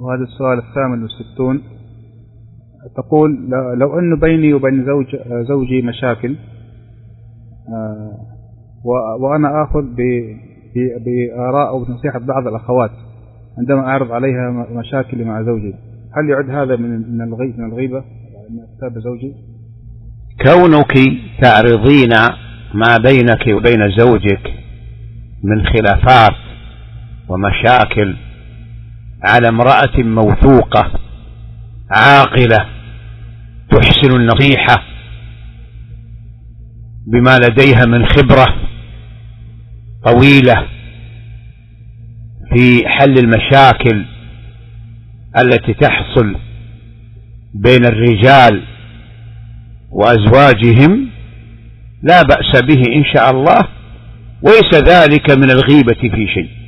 وهذا السؤال 68. تقول: لو أنه بيني وبين زوجي مشاكل، وأنا أخذ بآراء أو بنصيحة بعض الأخوات عندما أعرض عليها مشاكلي مع زوجي، هل يعد هذا من الغيبة من أسباب زوجي؟ كونك تعرضين ما بينك وبين زوجك من خلافات ومشاكل على امرأة موثوقة عاقلة تحسن النصيحة بما لديها من خبرة طويلة في حل المشاكل التي تحصل بين الرجال وأزواجهم، لا بأس به إن شاء الله، وليس ذلك من الغيبة في شيء.